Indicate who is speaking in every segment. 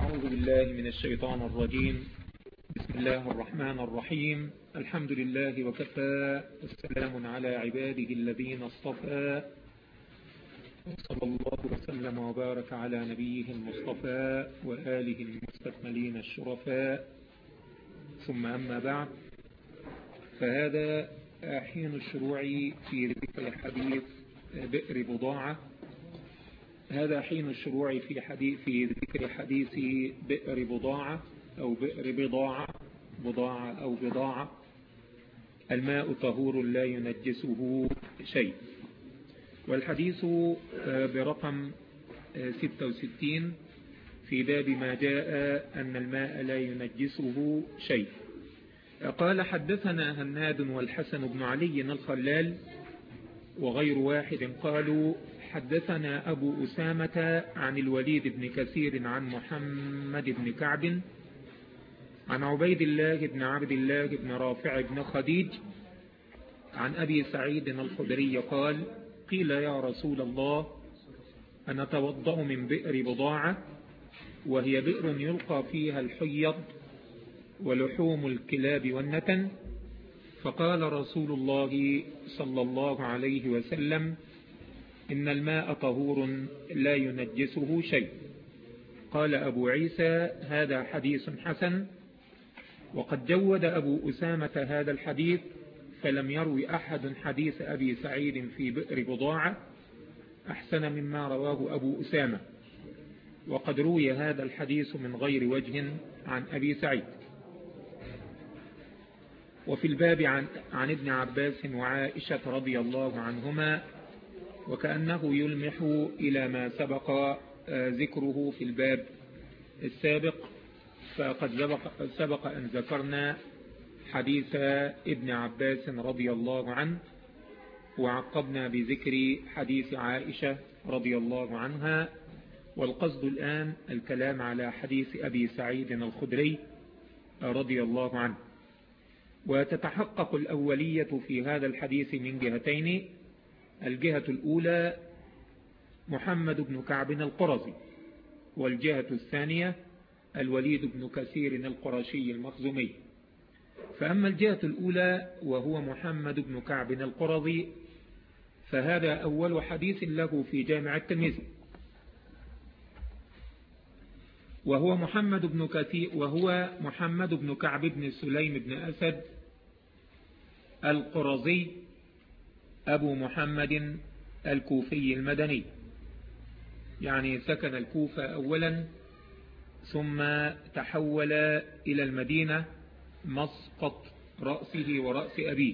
Speaker 1: أعوذ بالله من الشيطان الرجيم. بسم الله الرحمن الرحيم. الحمد لله وكفى، والسلام على عباده الذين اصطفى، صلى الله وسلم وبارك على نبيه المصطفى وآله المستكملين الشرفاء، ثم أما بعد، فهذا حين الشروع في ذكر حديث بئر بضاعة. هذا حين الشروع في ذكر حديث بئر بضاعة أو بئر بضاعة أو بضاعة. الماء طهور لا ينجسه شيء، والحديث برقم 66 في باب ما جاء أن الماء لا ينجسه شيء. قال: حدثنا هناد والحسن بن علي الخلال وغير واحد قالوا: حدثنا أبو أسامة عن الوليد بن كثير عن محمد بن كعب عن عبيد الله بن عبد الله بن رافع بن خديج عن أبي سعيد الخدري قال: قيل يا رسول الله، أنا أتوضأ من بئر بضاعة، وهي بئر يلقى فيها الحيض ولحوم الكلاب والنتن. فقال رسول الله صلى الله عليه وسلم: إن الماء طهور لا ينجسه شيء. قال أبو عيسى: هذا حديث حسن. وقد جود أبو أسامة هذا الحديث، فلم يروي أحد حديث أبي سعيد في بئر بضاعة أحسن مما رواه أبو أسامة، وقد روي هذا الحديث من غير وجه عن أبي سعيد. وفي الباب عن ابن عباس وعائشة رضي الله عنهما، وكأنه يلمح إلى ما سبق ذكره في الباب السابق، فقد سبق أن ذكرنا حديث ابن عباس رضي الله عنه، وعقبنا بذكر حديث عائشة رضي الله عنها، والقصد الآن الكلام على حديث أبي سعيد الخدري رضي الله عنه. وتتحقق الأولية في هذا الحديث من جهتين: الجهة الأولى محمد بن كعب القرظي، والجهة الثانية الوليد بن كثير القرشي المخزومي. فأما الجهة الأولى وهو محمد بن كعب القرظي، فهذا أول حديث له في جامع الترمذي، وهو محمد بن كعب بن سليم بن أسد القرظي أبو محمد الكوفي المدني، يعني سكن الكوفة أولا ثم تحول إلى المدينة مسقط رأسه ورأس أبيه.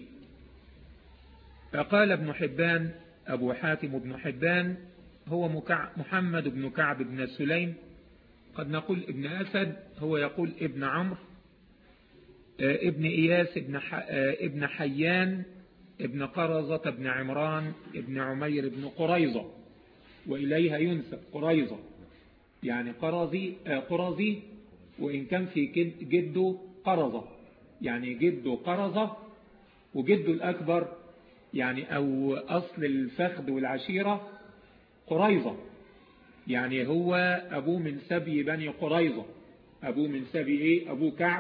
Speaker 1: فقال ابن حبان أبو حاتم بن حبان: هو محمد بن كعب بن سليم، قد نقول ابن أسد، هو يقول ابن عمرو ابن إياس ابن حيان ابن قرظة ابن عمران ابن عمير ابن قريظة، وإليها ينسب قريظة، يعني قرظي، وإن كان في جده قرظة، يعني جده قرظة، وجده الأكبر يعني أو أصل الفخذ والعشيرة قريظة، يعني هو أبوه من سبي بني قريظة. أبوه من سبي إيه؟ أبو كعب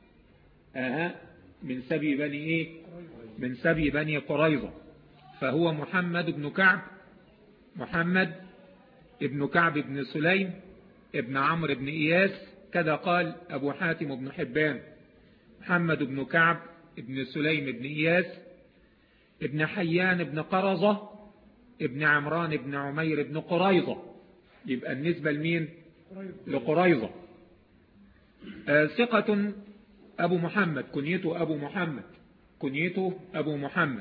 Speaker 1: من سبي بني إيه؟ من سبي بني قريظة. فهو محمد بن كعب بن سليم ابن عمرو بن إياس، كذا قال أبو حاتم بن حبان: محمد بن كعب بن سليم بن إياس ابن حيان ابن قرظة ابن عمران ابن عمير ابن قريظة. يبقى النسبة لمين؟ لقريظة. ثقة أبو محمد، كنيته أبو محمد،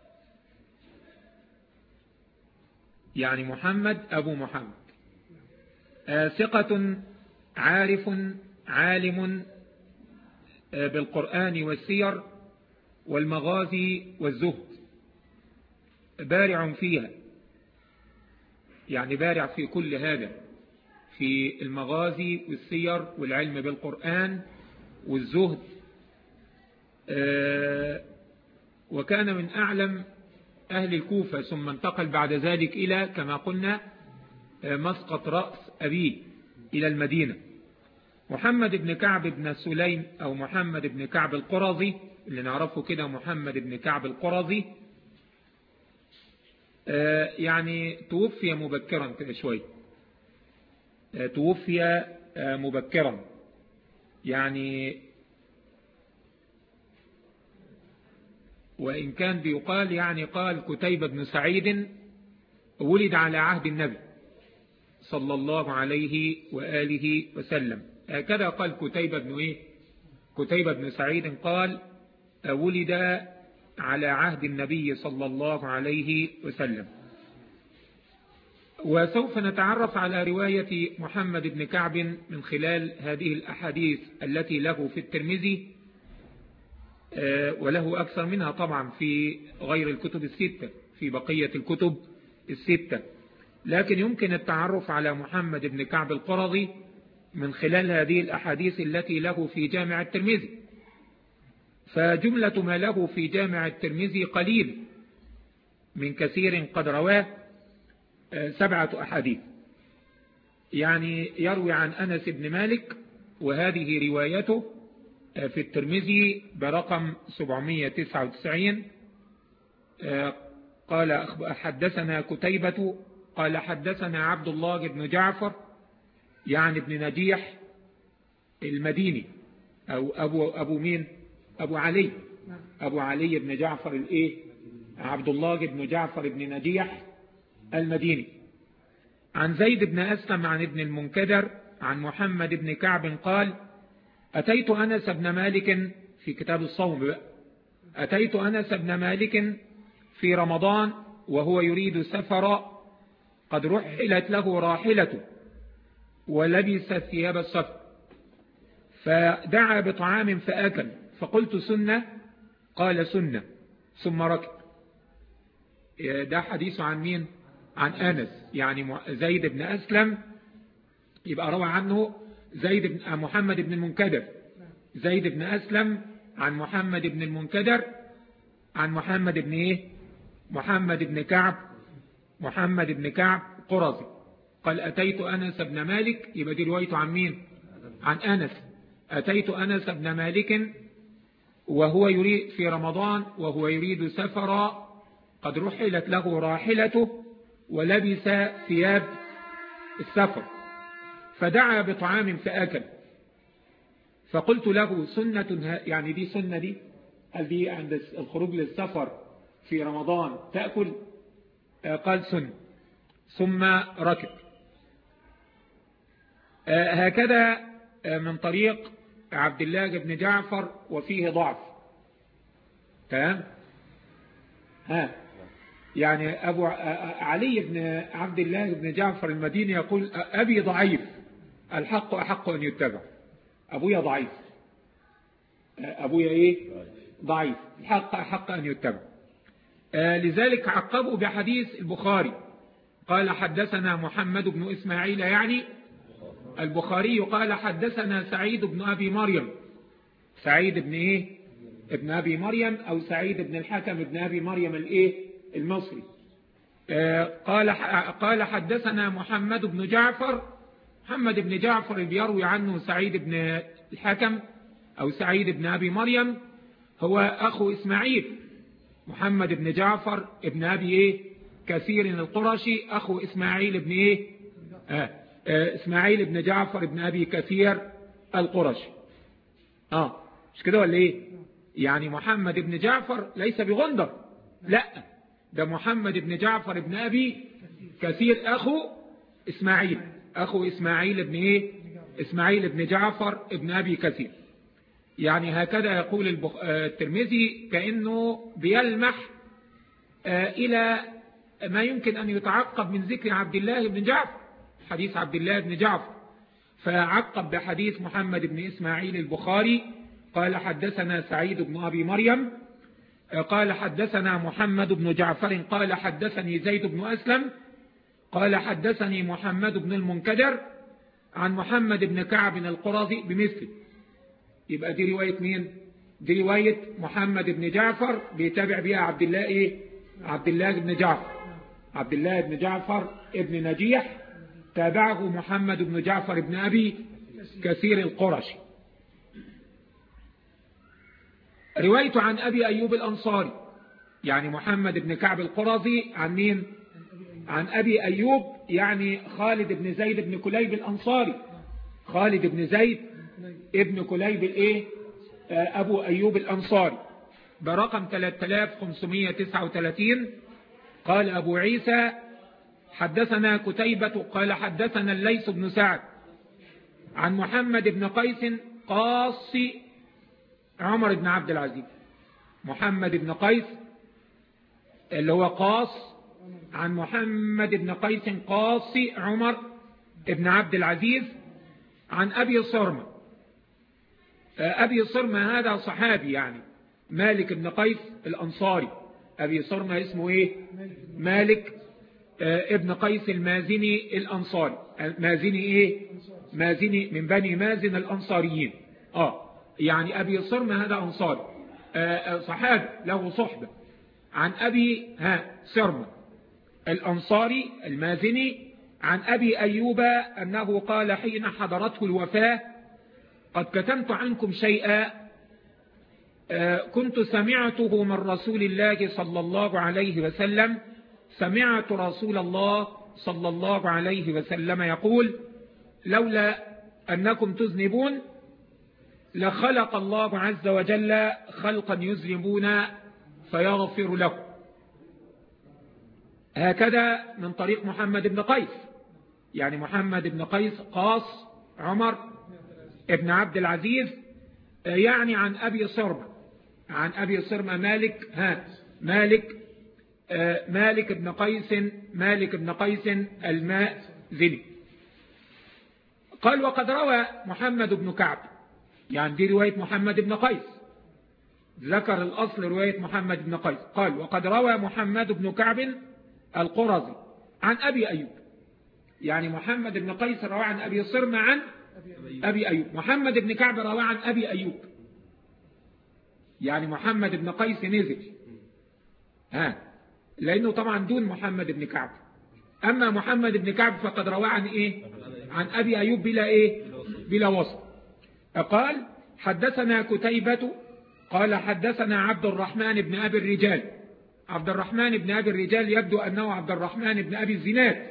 Speaker 1: يعني محمد أبو محمد. ثقة عارف عالم بالقرآن والسير والمغازي والزهد، بارع فيها، يعني بارع في كل هذا، في المغازي والسير والعلم بالقرآن والزهد. وكان من أعلم أهل الكوفة، ثم انتقل بعد ذلك إلى كما قلنا مسقط رأس أبيه إلى المدينة. محمد بن كعب بن سليم أو محمد بن كعب القرظي اللي نعرفه كده محمد بن كعب القرظي، يعني توفي مبكرا كده شوي، توفي مبكرا، يعني وإن كان بيقال يعني قال كتيبة بن سعيد ولد على عهد النبي صلى الله عليه وآله وسلم، هكذا قال كتيبة بن كتيبة بن سعيد قال ولد على عهد النبي صلى الله عليه وسلم. وسوف نتعرف على رواية محمد بن كعب من خلال هذه الأحاديث التي له في الترمذي، وله أكثر منها طبعا في غير الكتب الستة، في بقية الكتب الستة، لكن يمكن التعرف على محمد بن كعب القرظي من خلال هذه الأحاديث التي له في جامع الترمذي. فجملة ما له في جامع الترمذي قليل من كثير قد رواه 7 أحاديث، يعني يروي عن أنس بن مالك، وهذه روايته في الترمذي برقم 799. قال حدثنا كتيبة قال حدثنا عبد الله بن جعفر يعني ابن نجيح المديني، أو أبو مين؟ أبو علي، أبو علي بن جعفر عبد الله بن جعفر بن نجيح المديني، عن زيد بن أسلم عن ابن المنكدر عن محمد بن كعب قال أتيت أنس بن مالك في كتاب الصوم بقى، أتيت أنس بن مالك في رمضان وهو يريد سفر قد رحلت له راحلته ولبس ثياب السفر، فدعا بطعام فأكل، فقلت سنة؟ قال سنة، ثم ركب. ده حديث عن مين؟ عن أنس، يعني زيد بن أسلم يبقى روى عنه زيد بن محمد بن المنكدر، زيد بن أسلم عن محمد بن المنكدر عن محمد بن محمد بن كعب، محمد بن كعب قرظي، قال أتيت أنس بن مالك، يبقى دي روايته عن مين؟ عن أنس. أتيت أنس بن مالك وهو يريد في رمضان وهو يريد سفر قد رحلت له راحلته ولبس ثياب السفر، فدعا بطعام فأكل، فقلت له سنة، يعني دي سنة دي؟ هل دي عند الخروج للسفر في رمضان تأكل؟ قال سنة، ثم ركب. هكذا من طريق عبد الله بن جعفر وفيه ضعف، تمام؟ يعني أبو علي بن عبد الله بن جعفر المديني يقول أبي ضعيف، الحق أحق أن يتبع، أبويا ضعيف، أبويا ضعيف، الحق أحق أن يتبع. لذلك عقبوا بحديث البخاري، قال حدثنا محمد بن إسماعيل، يعني البخاري قال حدثنا سعيد بن أبي مريم، سعيد بن ابن أبي مريم، أو سعيد بن الحكم بن أبي مريم المصري، قال حدثنا محمد بن جعفر، محمد بن جعفر بيروي عنه سعيد بن الحكم أو سعيد بن أبي مريم، هو أخو إسماعيل، محمد بن جعفر ابن أبي كثير القرشي، أخو إسماعيل بن إسماعيل بن جعفر ابن أبي كثير القرشي. مش كده ولا يعني محمد بن جعفر ليس بغندر، لا، ده محمد بن جعفر ابن أبي كثير أخو إسماعيل، أخو إسماعيل بن إسماعيل بن جعفر ابن أبي كثير. يعني هكذا يقول الترمذي، كأنه بيلمح إلى ما يمكن أن يتعقب من ذكر عبد الله بن جعفر، حديث عبد الله بن جعفر، فعقب بحديث محمد بن إسماعيل البخاري قال حدثنا سعيد بن أبي مريم قال حدثنا محمد بن جعفر قال حدثني زيد بن أسلم قال حدثني محمد بن المنكدر عن محمد بن كعب القرظي بمثله. يبقى دي رواية مين؟ دي رواية محمد بن جعفر بيتابع بها عبد الله عبد الله بن جعفر، عبد الله بن جعفر ابن نجيح، تابعه محمد بن جعفر ابن أبي كثير القرش. روايته عن أبي أيوب الأنصاري، يعني محمد بن كعب القرظي عن مين؟ عن أبي أيوب، يعني خالد بن زيد بن كليب الأنصاري، خالد بن زيد ابن كليب الإيه؟ أبو أيوب الأنصاري، برقم 3539. قال أبو عيسى حدثنا كتيبة قال حدثنا الليث بن سعد عن محمد بن قيس قاص عمر بن عبد العزيز. محمد بن قيس اللي هو قاص، عن محمد بن قيس قاص عمر بن عبد العزيز عن أبي صرمة. أبي صرمة هذا صحابي، يعني مالك بن قيس الأنصاري. أبي صرمة اسمه إيه؟ مالك ابن قيس المازني الأنصاري. مازني إيه؟ مازني من بني مازن الأنصاريين. يعني أبي صرمة هذا أنصاري صحابي له صحبة عن أبي صرمة الأنصاري المازني عن أبي أيوب أنه قال حين حضرته الوفاة قد كتمت عنكم شيئا كنت سمعته من رسول الله صلى الله عليه وسلم. سمعت رسول الله صلى الله عليه وسلم يقول لولا أنكم تذنبون لخلق الله عز وجل خلقا يذنبون فيغفر لكم. هكذا من طريق محمد بن قيس، يعني محمد بن قيس قاص عمر ابن عبد العزيز، يعني عن أبي صرمة، عن أبي صرمة مالك بن قيس المازني. قال وقد روى محمد بن كعب، يعني دي رواية محمد بن قيس، ذكر الأصل رواية محمد بن قيس. قال وقد روى محمد بن كعب القرظي عن أبي أيوب، يعني محمد بن قيس روى عن أبي صرمة عن أبي أيوب. محمد بن كعب روى عن أبي أيوب، يعني محمد بن قيس نزل لأنه طبعا دون محمد بن كعب. أما محمد بن كعب فقد روى عن إيه؟ عن أبي أيوب بلا إيه؟ بلا وصف. قال حدثنا كتيبة قال حدثنا عبد الرحمن بن أبي الرجال. عبد الرحمن بن أبي الرجال يبدو أنه عبد الرحمن بن أبي الزناد،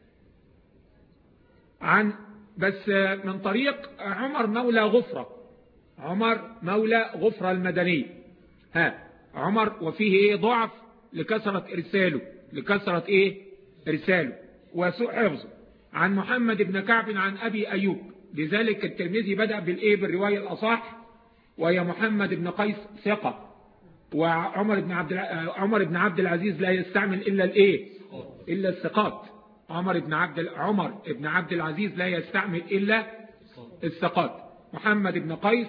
Speaker 1: بس من طريق عمر مولى غفرة، عمر مولى غفرة المدني. عمر وفيه إيه؟ ضعف لكثرة إرساله وسوء حفظه. عن محمد بن كعب عن أبي أيوب، لذلك الترمذي بدأ بالرواية الأصح وهي محمد بن قيس ثقة، وعمر بن عبد العزيز لا يستعمل إلا الثقات. عمر بن عبد العزيز لا يستعمل إلا الثقات. محمد بن قيس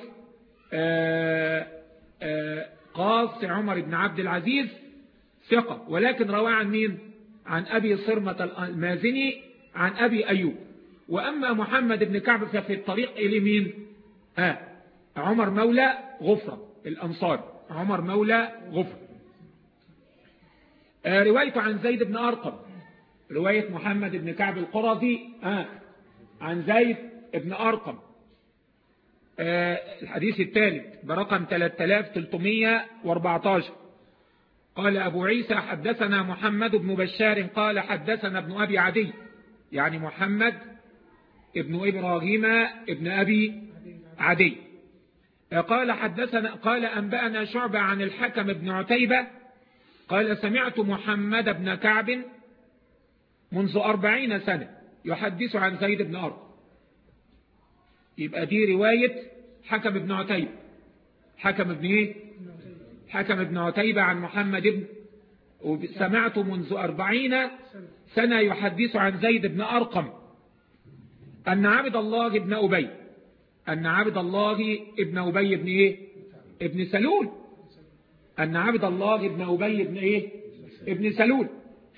Speaker 1: قاص عمر بن عبد العزيز ثقة، ولكن روى عن مين؟ عن أبي صرمة المازني عن أبي أيوب. وأما محمد بن كعب ففي الطريق إلى مين؟ عمر مولى غفرة الأنصار، عمر مولى غفرة. روايته عن زيد بن أرقم، رواية محمد بن كعب القرظي عن زيد بن أرقم، الحديث الثالث برقم 3314. قال أبو عيسى حدثنا محمد بن بشار قال حدثنا ابن أبي عدي، يعني محمد ابن إبراهيم ابن أبي عدي. قال أنبأنا شعبة عن الحكم بن عتيبة قال سمعت محمد بن كعب منذ 40 سنة يحدث عن زيد بن أرقم. يبقى دي رواية حكم بن عتيبة. حكم بن عتيبة عن محمد سمعت منذ 40 سنة يحدث عن زيد بن أرقم أن عبد الله بن أبي ابن سلول، أن عبد الله بن أبي ابن سلول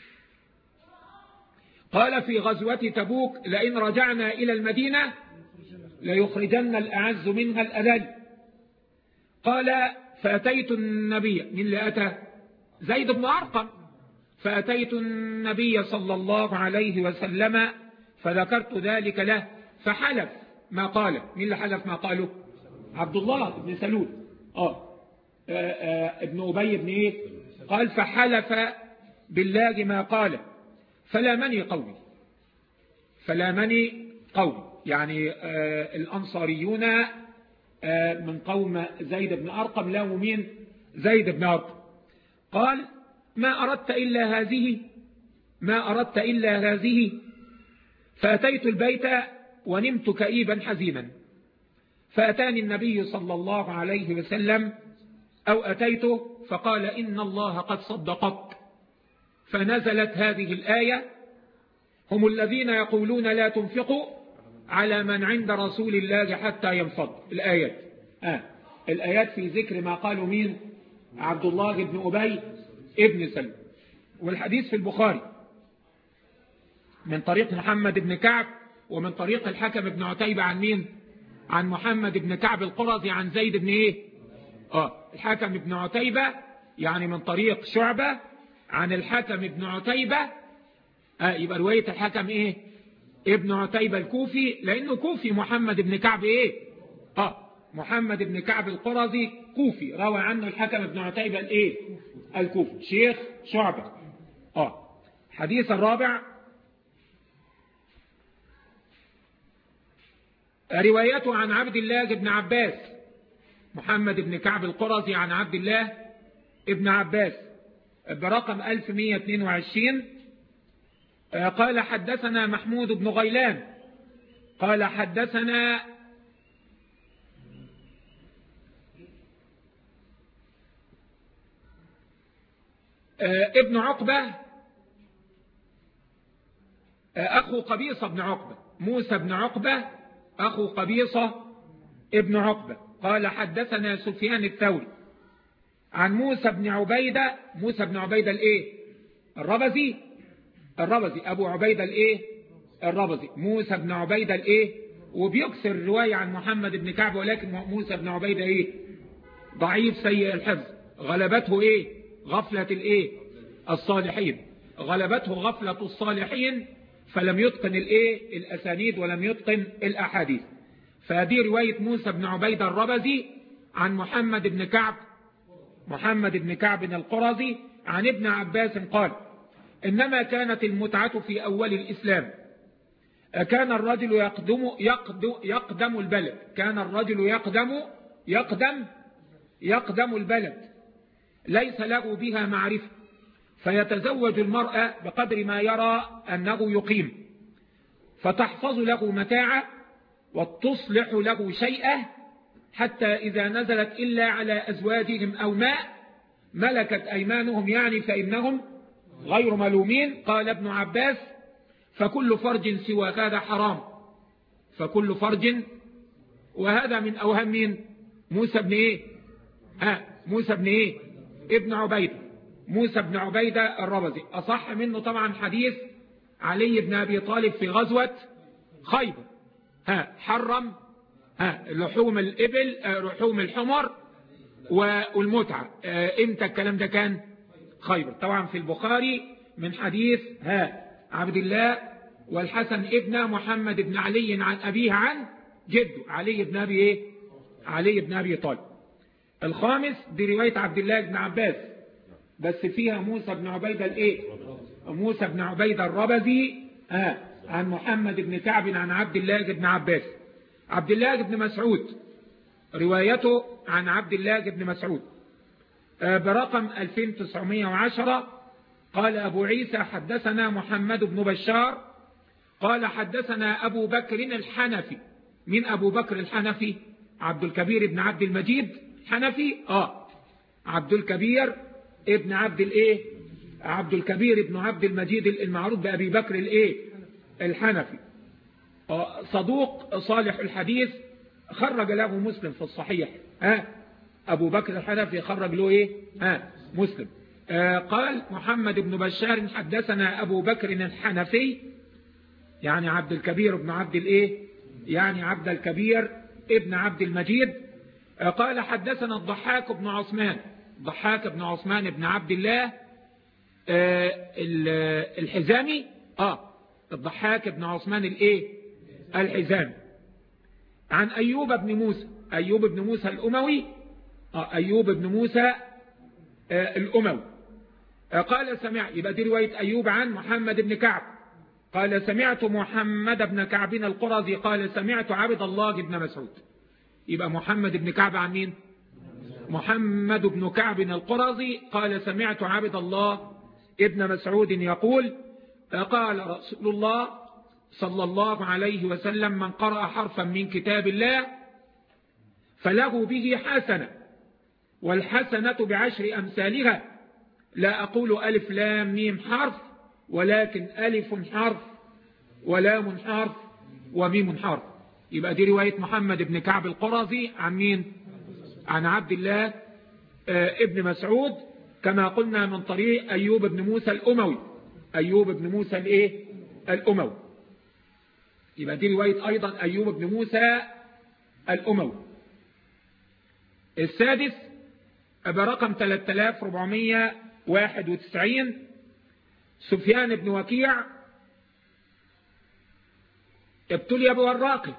Speaker 1: قال في غزوة تبوك لئن رجعنا إلى المدينة ليخرجن الأعز منها الأذل. قال فأتيت النبي، من اللي أتى؟ زيد بن أرقم. فأتيت النبي صلى الله عليه وسلم فذكرت ذلك له فحلف ما قال. مين اللي حلف ما قاله؟ عبد الله بن سلول. ابن أبي بن إيه؟ قال فحلف بالله ما قال فلامني قومي. فلامني قومي يعني الأنصاريون من قوم زيد بن أرقم لا مين؟ زيد بن أرقم. قال ما أردت إلا هذه، ما أردت إلا هذه. فأتيت البيت ونمت كئيبا حزينا، فأتاني النبي صلى الله عليه وسلم أو أتيته فقال إن الله قد صدقك. فنزلت هذه الآية هم الذين يقولون لا تنفقوا على من عند رسول الله حتى ينفض. الآيات الآيات في ذكر ما قالوا مين؟ عبد الله بن أبي ابن سلول. والحديث في البخاري من طريق محمد بن كعب ومن طريق الحكم بن عتيبة عن مين؟ عن محمد بن كعب القرظي عن زيد بن إيه؟ الحكم بن عتيبة يعني من طريق شعبة عن الحكم بن عتيبة. يبقى رواية الحكم إيه؟ ابن عتيبة الكوفي، لأنه كوفي محمد بن كعب إيه؟ محمد بن كعب القرظي كوفي، روى عنه الحكم بن عتيبة الإيه؟ الكوفي، شيخ شعبة. حديث الرابع روايته عن عبد الله بن عباس. محمد بن كعب القرظي عن عبد الله ابن عباس برقم 1122. قال حدثنا محمود بن غيلان قال حدثنا ابن عقبة أخو قبيصة بن عقبة، موسى بن عقبة أخو قبيصة ابن عقبة. قال حدثنا سفيان الثوري عن موسى بن عبيدة. موسى بن عبيدة الإيه؟ الربزي أبو عبيدة الإيه؟ الربزي. موسى بن عبيدة الإيه؟ وبيكسر الرواية عن محمد بن كعب، ولكن موسى بن عبيدة إيه؟ ضعيف سيء الحفظ. غلبته إيه؟ غفلة الإيه؟ الصالحين. غلبته غفلة الصالحين فلم يتقن الإيه؟ الأسانيد ولم يتقن الأحاديث. فهذه رواية موسى بن عبيدة الربزي عن محمد بن كعب القرظي عن ابن عباس قال إنما كانت المتعة في أول الإسلام. كان الرجل يقدم البلد. كان الرجل يقدم البلد ليس له بها معرفة، فيتزوج المرأة بقدر ما يرى أنه يقيم، فتحفظ له متاعه وتصلح له شيئا، حتى إذا نزلت إلا على أزواجهم أو ماء ملكت أيمانهم يعني فإنهم غير ملومين. قال ابن عباس فكل فرج سوى هذا حرام. فكل فرج. وهذا من أوهام مين؟ موسى بن إيه؟ موسى بن إيه؟ ابن عبيدة. موسى بن عبيدة الربزي. أصح منه طبعا حديث علي بن أبي طالب في غزوة خيبر. حرم لحوم الإبل، لحوم الحمر والمتعة. امتى الكلام ده كان؟ خيبر. طبعا في البخاري من حديث عبد الله والحسن ابن محمد بن علي عن أبيه عن جده علي بن أبي إيه؟ علي بن أبي طالب. الخامس دي رواية عبد الله بن عباس بس فيها موسى بن عبيدة الإيه؟ موسى بن عبيدة الربزي عن محمد بن كعب عن عبد الله بن عباس. عبد الله بن مسعود روايته عن عبد الله بن مسعود برقم 2910. قال أبو عيسى حدثنا محمد بن بشار قال حدثنا أبو بكر الحنفي. من أبو بكر الحنفي؟ عبد الكبير بن عبد المجيد حنفي. عبد الكبير ابن عبد الايه؟ عبد الكبير ابن عبد المجيد المعروف بأبي بكر الايه؟ الحنفي. صدوق صالح الحديث، خرج له مسلم في الصحيح. أبو بكر الحنفي خرج له ايه؟ مسلم. قال محمد بن بشار حدثنا أبو بكر الحنفي يعني عبد الكبير ابن عبد الايه؟ يعني عبد الكبير ابن عبد المجيد. قال حدثنا الضحاك بن عثمان. ضحاك بن عثمان بن عبد الله الحزامي. الضحاك بن عثمان الايه؟ الحزامي. عن أيوب بن موسى، أيوب بن موسى الأموي، أيوب بن موسى الأموي قال سمع، يبقى دي رواية أيوب عن محمد بن كعب، قال سمعت محمد بن كعب القرظي قال سمعت عبد الله بن مسعود. يبقى محمد بن كعب عن مين؟ محمد بن كعب القرظي قال سمعت عبد الله ابن مسعود يقول قال رسول الله صلى الله عليه وسلم من قرأ حرفا من كتاب الله فله به حسنة، والحسنة بعشر أمثالها، لا أقول ألف لام ميم حرف، ولكن ألف حرف ولام حرف وميم حرف. يبقى دي رواية محمد بن كعب القرظي عن مين؟ عن عبد الله ابن مسعود، كما قلنا من طريق أيوب بن موسى الأموي، أيوب بن موسى الإيه؟ الأموي. يبقى دي رواية أيضا أيوب بن موسى الأموي. السادس برقم 3491 سفيان بن وكيع ابتلي بوراقه.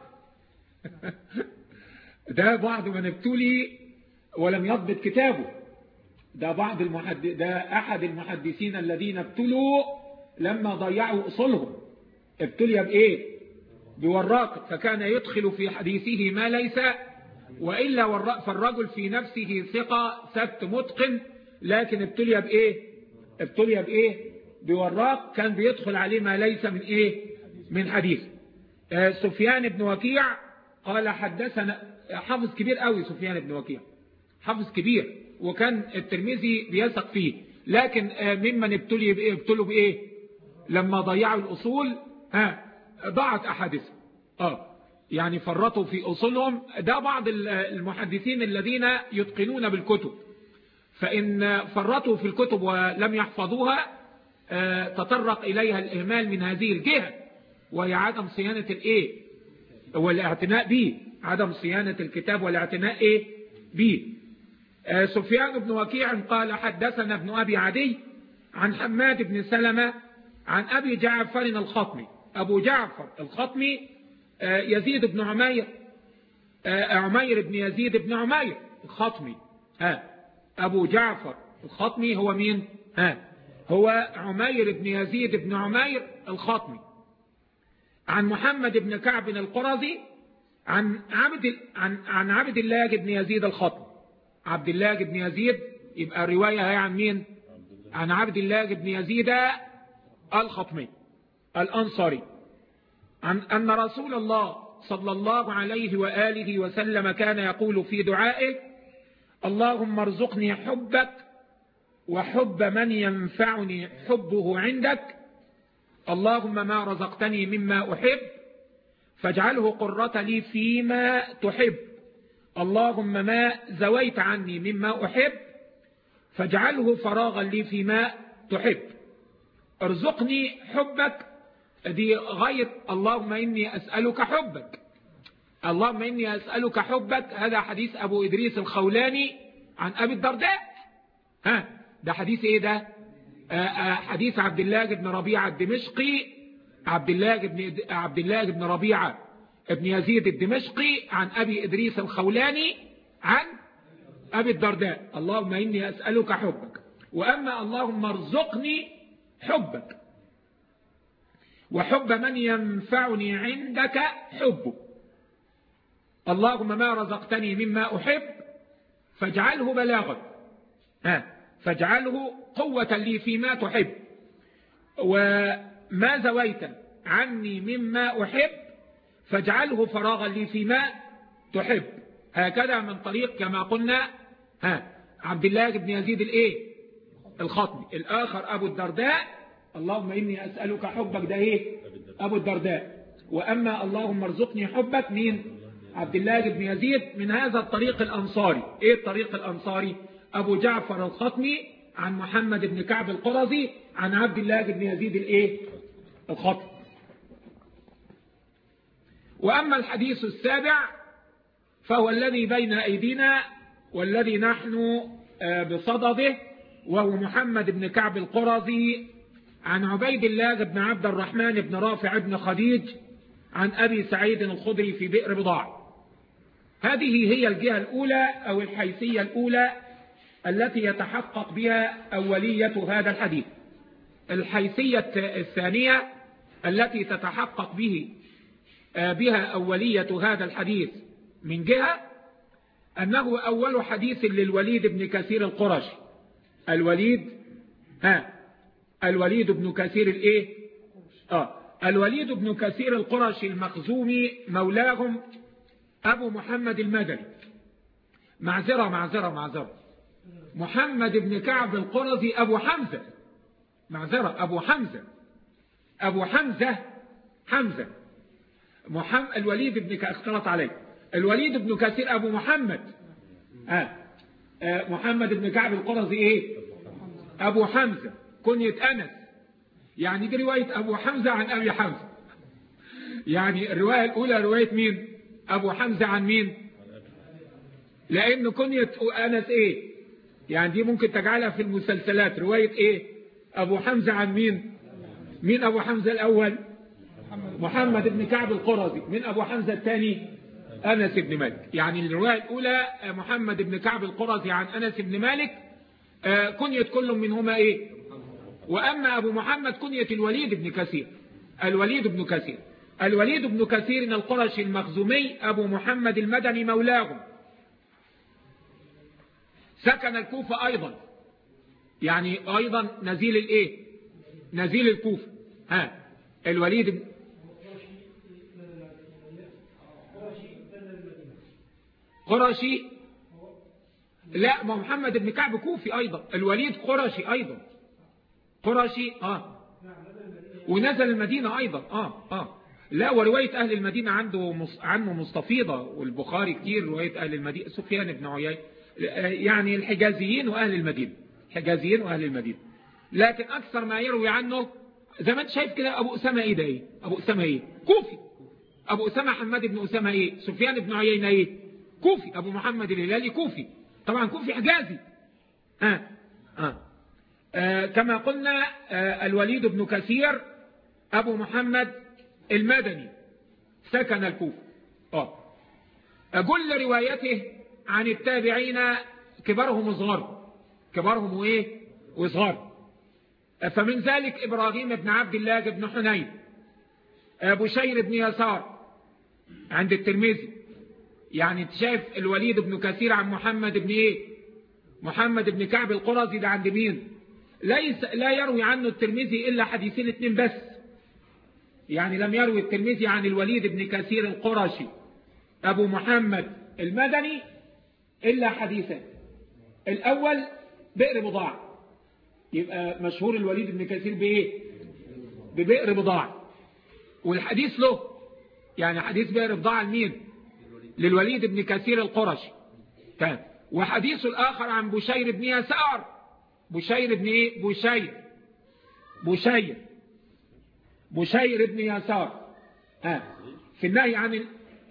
Speaker 1: ده بعض من ابتلي ولم يضبط كتابه، ده ده أحد المحدثين الذين ابتلوا لما ضيعوا أصولهم. ابتلي بإيه؟ بوراق، فكان يدخل في حديثه ما ليس، وإلا فالرجل في نفسه ثقة ثبت متقن، لكن ابتلي بإيه؟ ابتلي بإيه؟ بوراق كان بيدخل عليه ما ليس من إيه؟ من حديث. سفيان بن وكيع قال حدثنا، حافظ كبير قوي سفيان بن وكيع، حافظ كبير، وكان الترمذي بيثق فيه، لكن ممن ابتلوا بإيه؟ لما ضيعوا الأصول ضاعت أحاديث، يعني فرطوا في أصولهم. ده بعض المحدثين الذين يتقنون بالكتب، فإن فرطوا في الكتب ولم يحفظوها تطرق إليها الإهمال من هذه الجهة، وهي عدم صيانة الإيه؟ والاعتناء به، عدم صيانة الكتاب والاعتناء إيه؟ به. سفيان بن وكيع قال حدثنا ابن أبي عدي عن حماد بن سلمة عن أبي جعفر الخطمي. أبو جعفر الخطمي يزيد بن عمير، عمير بن يزيد بن عمير الخطمي. أبو جعفر الخطمي هو مين؟ هو عمير بن يزيد بن عمير الخطمي. عن محمد بن كعب القرظي عن عبد الله بن يزيد الخطمي. عبد الله بن يزيد، يبقى الرواية هي عن مين؟ عن عبد الله بن يزيد الخطمي الأنصاري، عن أن رسول الله صلى الله عليه وآله وسلم كان يقول في دعائه اللهم ارزقني حبك وحب من ينفعني حبه عندك، اللهم ما رزقتني مما أحب فاجعله قرة لي فيما تحب، اللهم ما زويت عني مما أحب فاجعله فراغا لي فيما تحب. ارزقني حبك دي غير اللهم إني أسألك حبك، اللهم إني أسألك حبك. هذا حديث أبو إدريس الخولاني عن أبي الدرداء. ده حديث إيه ده؟ حديث عبد الله بن ربيعة الدمشقي، عبد الله بن ربيعة ابن يزيد الدمشقي عن أبي إدريس الخولاني عن أبي الدرداء، اللهم إني أسألك حبك. وأما اللهم ارزقني حبك وحب من ينفعني عندك حبه، اللهم ما رزقتني مما أحب فاجعله بلاغا، فاجعله قوة لي فيما تحب، وما زويت عني مما أحب فاجعله فراغا لي فيما تحب. هكذا من طريق كما قلنا عبد الله بن يزيد الايه الخطمي. الآخر أبو الدرداء اللهم إني أسألك حبك، ده ايه أبو الدرداء. وأما اللهم ارزقني حبك مين؟ عبد الله بن يزيد من هذا الطريق الأنصاري. ايه الطريق الأنصاري؟ أبو جعفر الخطمي عن محمد بن كعب القرظي عن عبد الله بن يزيد الايه الخطمي. وأما الحديث السابع فهو الذي بين أيدينا والذي نحن بصدده، وهو محمد بن كعب القرظي عن عبيد الله بن عبد الرحمن بن رافع بن خديج عن أبي سعيد الخدري في بئر بضاعة. هذه هي الجهة الأولى أو الحيثية الأولى التي يتحقق بها أولية هذا الحديث. الحيثية الثانية التي تتحقق بها أولية هذا الحديث من جهة أنه أول حديث للوليد بن كثير القرشي. الوليد بن كثير الإيه؟ الوليد بن كثير القرشي المخزومي مولاهم أبو محمد المدني. معذرة محمد بن كعب القرظي أبو حمزة. أبو حمزة الوليد بن اختلط عليه. الوليد بن كثير أبو محمد محمد بن كعب القرظي إيه؟ أبو حمزة كنية أنس. يعني دي رواية أبو حمزة عن أبي حمزة. يعني الرواية الأولى رواية مين؟ أبو حمزة عن مين؟ لأن كنية أنس إيه؟ يعني دي ممكن تجعلها في المسلسلات رواية إيه؟ أبو حمزة عن مين؟ مين أبو حمزة الأول؟ محمد بن كعب القرظي. من أبو حمزة الثاني؟ أنس بن مالك. يعني الرواية الأولى محمد بن كعب القرظي عن أنس بن مالك، كنية كل منهما إيه؟ وأما أبو محمد كنية الوليد بن كثير. الوليد بن كثير القرشي المخزومي أبو محمد المدني مولاهم، سكن الكوفة أيضا، يعني أيضا نزيل الإيه؟ نزيل الكوفة. الوليد قرشي. لا، ما محمد بن كعب كوفي أيضا. الوليد قرشي أيضا. ونزل المدينة أيضا. لا، ورواية أهل المدينة عنه مستفيضة، والبخاري كتير رواية أهل المدينة. سفيان بن عيينة، يعني الحجازيين وأهل المدينة. لكن أكثر ما يروي عنه زي ما انت شايف كده أبو أسامة إيه ده إيه؟ أبو أسامة إيه؟ كوفي. أبو أسامة حماد بن أسامة إيه؟ سفيان بن عيينة إيه؟ كوفي. أبو محمد الهلالي كوفي، طبعا كوفي حجازي. كما قلنا الوليد بن كثير أبو محمد المدني سكن الكوفة. كل روايته عن التابعين كبارهم وصغار. فمن ذلك إبراهيم بن عبد الله بن حنين، بشير بن يسار عند الترمذي. يعني شايف الوليد بن كثير عن محمد بن إيه؟ محمد بن كعب القرظي، ده عند مين؟ لا يروي عنه الترمذي إلا حديثين 2 بس. يعني لم يروي الترمذي عن الوليد بن كثير القرشي أبو محمد المدني إلا حديثين. الأول بئر بضاعة، يبقى مشهور الوليد بن كثير بإيه؟ ببئر بضاعة. والحديث له، يعني حديث بئر بضاعة لمين؟ للوليد بن كثير القرشي. وحديث الآخر عن بشير بن يسار. بشير بن إيه؟ بشير بن يسار. في النهي عن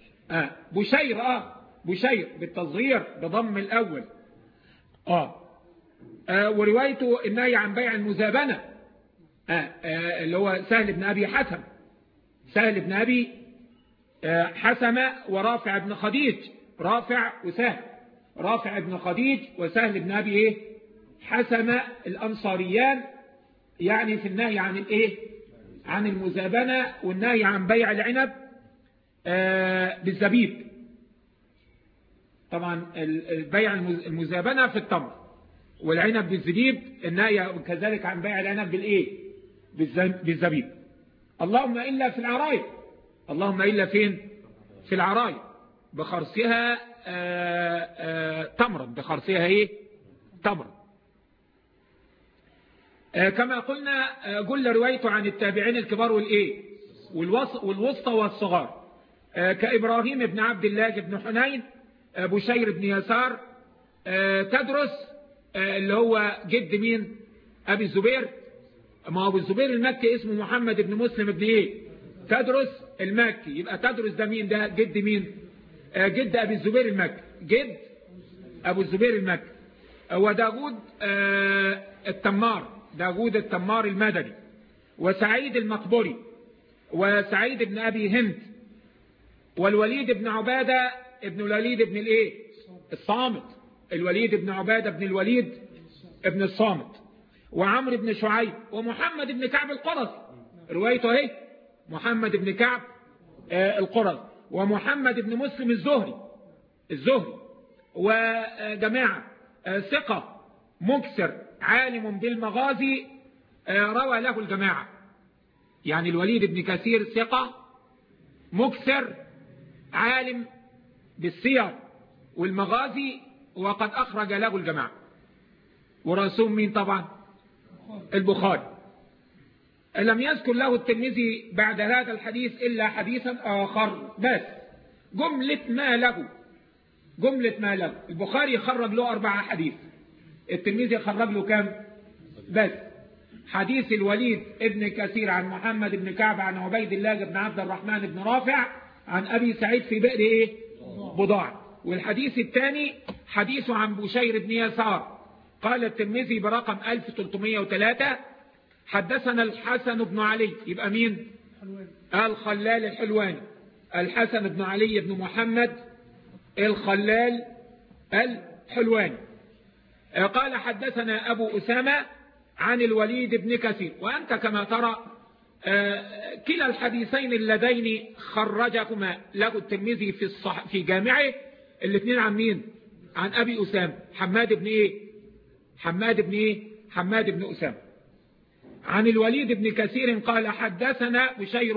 Speaker 1: بشير بالتصغير بضم الأول. وروايته النهي عن بيع المزابنة، اللي هو سهل بن أبي حسم ورافع بن خديج. رافع بن خديج وسهل بن أبي إيه؟ حسم الأنصاريان. يعني في النهي عن الإيه؟ عن المزابنة، والنهي عن بيع العنب بالزبيب. طبعا البيع المزابنة في التمر، والعنب بالزبيب. النهي كذلك عن بيع العنب بالإيه؟ بالزبيب. اللهم إلا في العراية. اللهم إلا فين؟ في العراية بخرسها تمرا. بخرسها إيه؟ تمرا. كما قلنا كل روايته عن التابعين الكبار والإيه؟ والوسطى والصغار، كإبراهيم بن عبد الله بن حنين، بشير بن يسار، تدرس اللي هو جد مين؟ أبي الزبير. ما هو الزبير المكي اسمه محمد بن مسلم بن إيه؟ تدرس المكي. يبقى تدرس ده مين؟ ده جد مين؟ جد أبي الزبير المكي، جد أبو الزبير المكي. وداود التمار المدني، وسعيد المقبري، وسعيد بن أبي هند، والوليد بن عبادة ابن الوليد ابن الايه الصامت، الوليد ابن عبادة ابن الوليد ابن الصامت، وعمرو بن شعيب، ومحمد بن كعب القرظي، روايته اهي محمد بن كعب القرظي، ومحمد بن مسلم الزهري، وجماعة ثقة مكسر عالم بالمغازي روى له الجماعة. يعني الوليد بن كثير ثقة مكسر عالم بالسير والمغازي، وقد أخرج له الجماعة. ورسوم مين طبعا؟ البخاري. لم يذكر له الترمذي بعد هذا الحديث إلا حديثا آخر بس، جملة ما له. البخاري خرج له 4 حديث، الترمذي خرج له كم بس؟ حديث الوليد ابن كثير عن محمد بن كعب عن عبيد الله بن عبد الرحمن بن رافع عن أبي سعيد في بئر ايه بضاعة. والحديث الثاني حديث عن بشير بن يسار، قال الترمذي برقم 1303 حدثنا الحسن بن علي، يبقى مين؟ الخلال الحلواني، الحسن بن علي بن محمد الخلال الحلواني، قال حدثنا أبو أسامة عن الوليد بن كثير. وأنت كما ترى كلا الحديثين اللذين خرجهما له الترمذي في جامعه، الاثنين عن مين؟ عن أبي أسامة، حماد بن أسامة. عن الوليد بن كثير قال حدثنا بشير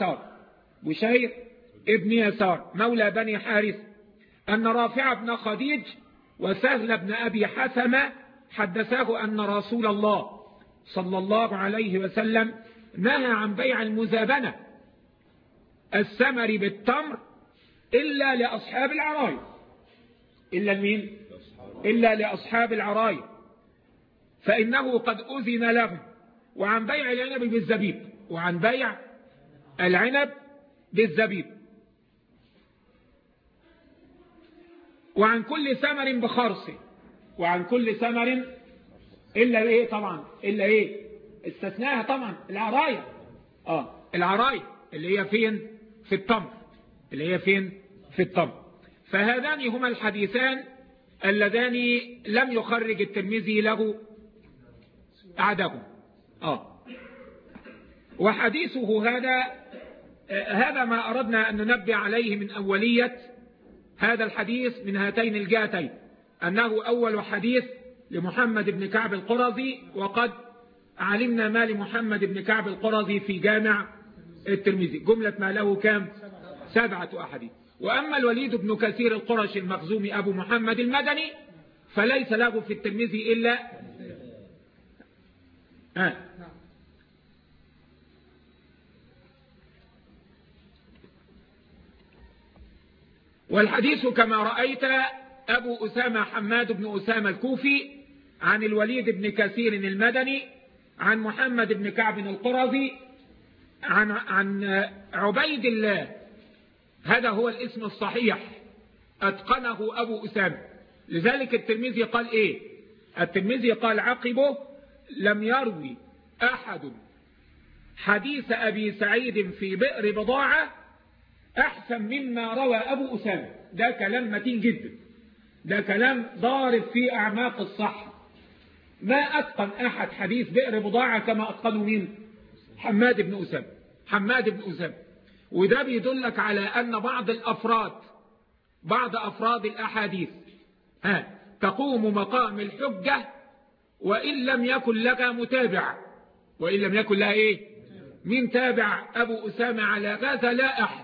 Speaker 1: بن يسار مولى بني حارث أن رافع بن خديج وسهل بن أبي حثمة حدثاه أن رسول الله صلى الله عليه وسلم نهى عن بيع المزابنة الثمر بالتمر إلا لأصحاب العراية. إلا لمين؟ إلا لأصحاب العراية، فإنه قد أذن لهم. وعن بيع العنب بالزبيب، وعن كل ثمر بخرص، وعن كل ثمر إلا إيه طبعا؟ إلا إيه؟ استثناها طبعا العراية. العراية اللي هي فين؟ في التمر. فهذان هما الحديثان اللذان لم يخرج الترمذي له أعدهم. وحديثه هذا ما أردنا أن ننبه عليه من أولية هذا الحديث من هاتين الجهتين، أنه أول حديث لمحمد بن كعب القرظي، وقد علمنا ما لمحمد بن كعب القرظي في جامع الترمذي، جملة ما له كام؟ 7 أحاديث. وأما الوليد بن كثير القرشي المخزومي أبو محمد المدني فليس له في الترمذي إلا والحديث كما رأيت أبو أسامة حماد بن أسامة الكوفي عن الوليد بن كثير المدني عن محمد بن كعب القرظي عن عبيد الله، هذا هو الاسم الصحيح، أتقنه أبو أسامة. لذلك الترمذي قال إيه؟ الترمذي قال عقبه لم يروي أحد حديث أبي سعيد في بئر بضاعة أحسن مما روى أبو أسامة. ده كلام متين جدا، ده كلام ضارب في أعماق الصحة. ما أتقن أحد حديث بئر بضاعة كما أتقنوا مين؟ حماد بن أسامة. وده بيدلك على أن بعض أفراد الأحاديث تقوم مقام الحجة وإن لم يكن لها متابع. وإن لم يكن لها إيه؟ من تابع أبو أسامة على هذا؟ لا أحد.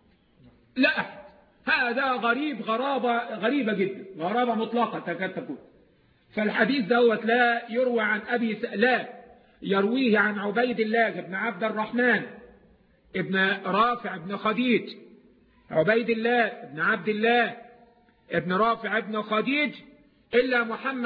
Speaker 1: هذا غريبة جدا، غرابة مطلقة تكاد تكون. فالحديث دوت لا يروى عن لا يرويه عن عبيد الله بن عبد الرحمن ابن رافع بن خديج، عبيد الله بن عبد الله ابن رافع بن خديج، إلا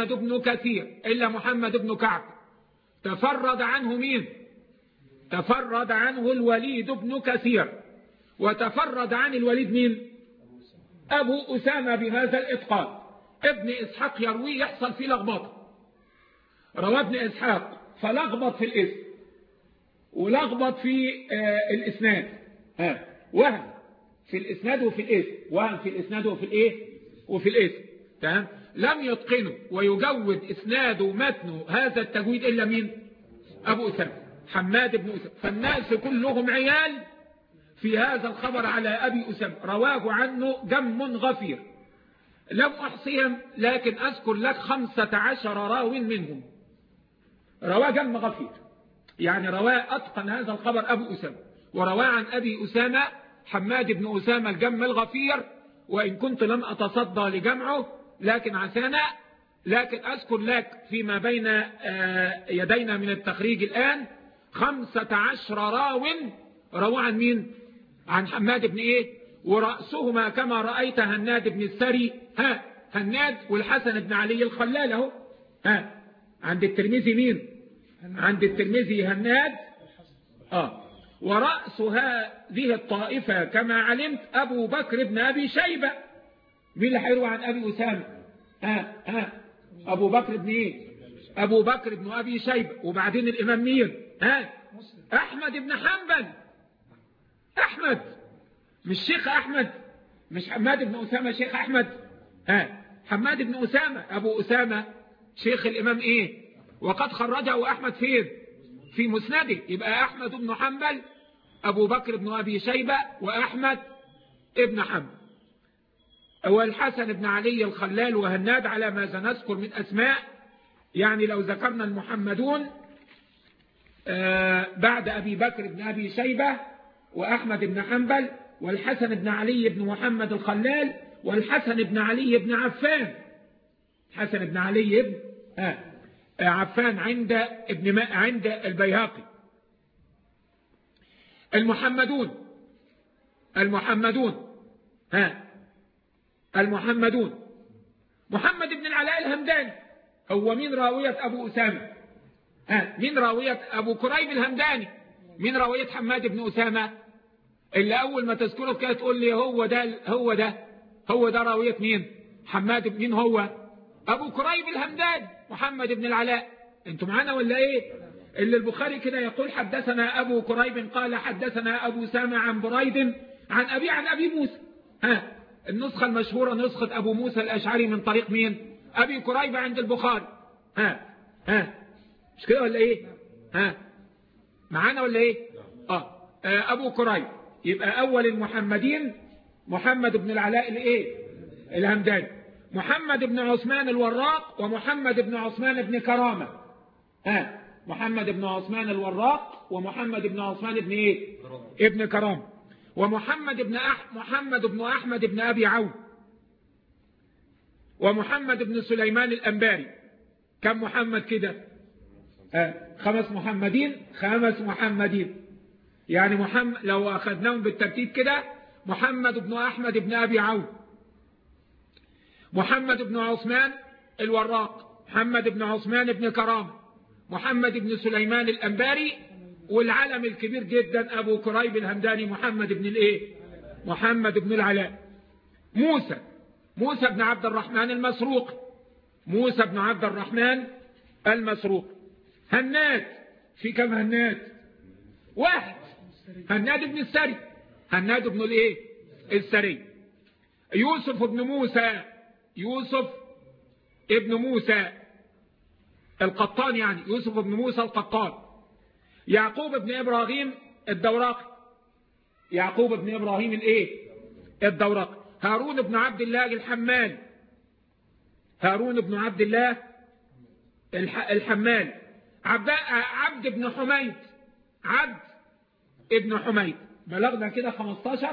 Speaker 1: محمد بن كعب. تفرد عنه مين؟ تفرد عنه الوليد بن كثير. وتفرد عن الوليد مين؟ أبو أسامة بهذا الإتقان. ابن إسحاق يروي يحصل فيه لخبطة، روى ابن إسحاق فلخبط في الاسم ولخبط في الإسناد وهم، في الإسناد وفي الاسم، وهم في الإسناد وفي الإيه وفي الاسم. تمام. لم يتقنوا ويجود إسناد ومتنه هذا التجويد إلا مين؟ أبو أسامة حماد بن أسامة. فالناس كلهم عيال في هذا الخبر على أبي أسامة، رواه عنه جم غفير لم أحصيهم، لكن أذكر لك 15 راو منهم رواه جم غفير، يعني رواه أتقن هذا الخبر أبو أسامة، ورواه عن أبي أسامة حماد بن أسامة الجم الغفير، وإن كنت لم أتصدى لجمعه لكن عسانا، لكن أذكر لك فيما بين يدينا من التخريج الآن 15 راو رواه عن مين؟ عن حماد بن إيه؟ ورأسهما كما رأيت هناد بن السري، هناد والحسن بن علي الخلال اهو. عند الترمذي مين؟ عند الترمذي هناد. ورأس هذه الطائفة كما علمت أبو بكر بن أبي شيبة. مين اللي هيروي عن أبي أسامة؟ أبو بكر بن إيه؟ أبو بكر بن أبي شيبة. وبعدين الإمام مين؟ أحمد بن حنبل. أحمد مش شيخ أحمد، مش حماد بن أسامة شيخ أحمد. حماد بن أسامة أبو أسامة شيخ الإمام إيه؟ وقد خرجه أحمد فين؟ في مسنده. يبقى أحمد بن حنبل، أبو بكر بن أبي شيبة، وأحمد ابن حنبل، والحسن بن علي الخلال، وهناد على ما سنذكر من أسماء. يعني لو ذكرنا المحمدون بعد أبي بكر بن أبي شيبة وأحمد بن حنبل والحسن بن علي بن محمد الخلال والحسن بن علي بن عفان. حسن بن علي بن عفان عند البيهقي. المحمدون محمد بن العلاء الهمداني هو من راوية أبو أسامة. من راوية أبو كريب الهمداني. من راوية حماد بن أسامة اللي أول ما تذكره كده تقول لي هو ده راوية مين؟ حماد بن مين هو؟ أبو كريب الهمداني محمد بن العلاء. انتوا معانا ولا ايه؟ اللي البخاري كده يقول حدثنا أبو كريب قال حدثنا أبو سامع عن بريد عن أبي موسى. النسخة المشهورة نسخة أبو موسى الأشعري من طريق مين؟ أبي كريب عند البخاري. مش كده ولا ايه؟ معانا ولا ايه؟ أبو كريب. يبقى أول المحمدين محمد بن العلاء الايه؟ الهمداني، محمد بن عثمان الوراق، ومحمد بن عثمان بن كرامة. محمد بن عثمان الوراق ومحمد بن عثمان بن ايه؟ ابن كرامة. ومحمد بن أحمد بن أبي عون، ومحمد بن سليمان الأنباري. كم محمد كده؟ 5 محمدين. يعني محمد لو أخذناهم بالترتيب كده: محمد بن أحمد بن أبي عون، محمد بن عثمان الوراق، محمد بن عثمان بن كرامة، محمد بن سليمان الأنباري، والعلم الكبير جدا أبو كريب الهمداني محمد بن الايه؟ محمد بن العلاء. موسى بن عبد الرحمن المسروق. هناد. في كم هناد؟ 1. هناد بن السري. هناد بن الايه؟ السري. يوسف ابن موسى القطان، يعني يوسف بن موسى القطان. يعقوب بن إبراهيم الدوراقي. هارون بن عبد الله الحمال. عبد بن حميد. بلغنا كده 15.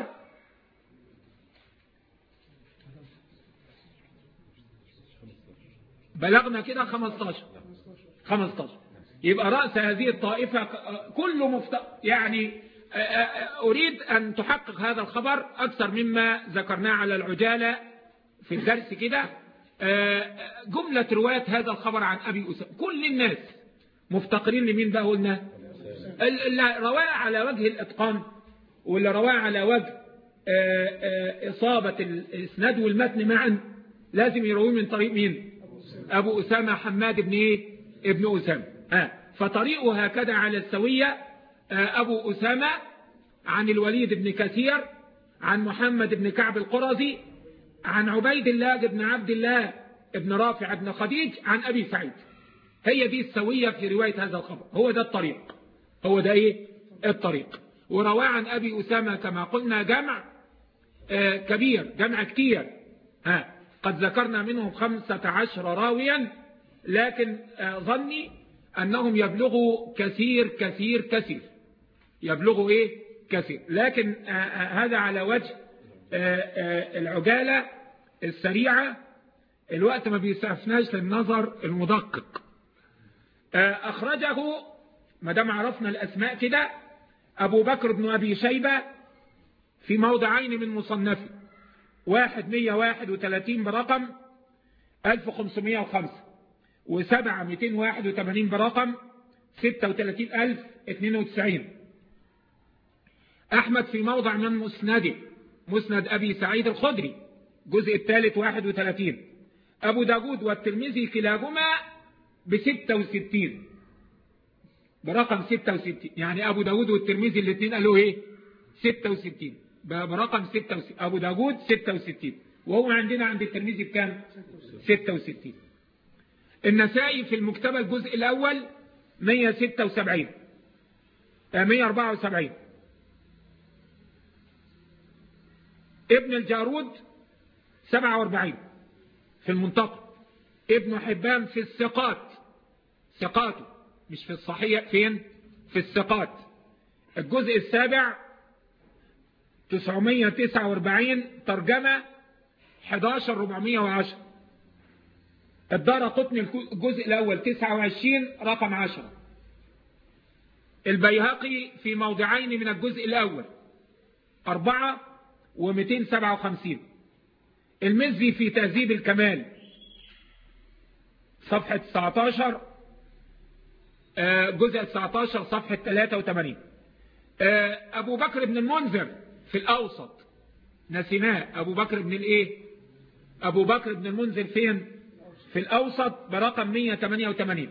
Speaker 1: بلغنا كده 15. يبقى رأس هذه الطائفة كله يعني أريد أن تحقق هذا الخبر أكثر مما ذكرناه على العجالة في الدرس كده. جملة رواية هذا الخبر عن أبي أسامة كل الناس مفتقرين لمين بقى؟ قلنا اللي رواه على وجه الإتقان، واللي رواه على وجه إصابة الإسناد والمتن معا لازم يروي من طريق مين؟ أبو أسامة حماد بن إيه؟ ابن أسامة. فطريقه هكذا على السوية: أبو أسامة عن الوليد بن كثير
Speaker 2: عن محمد بن كعب القرظي عن عبيد الله بن عبد الله بن رافع بن خديج عن أبي سعيد. هي دي السوية في رواية هذا الخبر. هو ده الطريق، هو ده إيه الطريق. ورواه عن أبي أسامة كما قلنا جمع كبير، جمع كتير، قد ذكرنا منهم 15 راويا، لكن ظني أنهم يبلغوا كثير كثير كثير، يبلغوا إيه كثير، لكن هذا على وجه العجالة السريعة، الوقت ما بيسعفناش للنظر المدقق. أخرجه ما دام عرفنا الأسماء كده أبو بكر بن أبي شيبة في موضعين من مصنفه، 131 برقم 1505 و7 برقم 36092. أحمد في موضع من مسنده، مسند أبي سعيد الخدري جزء الثالث 31. أبو داود والترمذي كلاهما ب66 برقم 66، يعني أبو داود والترمذي الاثنين قالوا إيه 66 برقم 66. أبو داود 66 وهو عندنا عند الترمذي بكام 66. النسائي في المكتبة الجزء الأول 174. ابن الجارود 47 في المنتقى. ابن حبان في الثقات، ثقاته مش في الصحيح، فين في الثقات، الجزء السابع 949 ترجمة 11410. الدارقطني الجزء الأول 29 رقم 10. البيهقي في موضعين من الجزء الأول 4 و257. المزي في تهذيب الكمال صفحة 19 جزء 19 صفحة 83. أبو بكر بن المنذر في الأوسط نسيناه، أبو بكر بن الإيه أبو بكر بن المنذر فين في الأوسط برقم 188.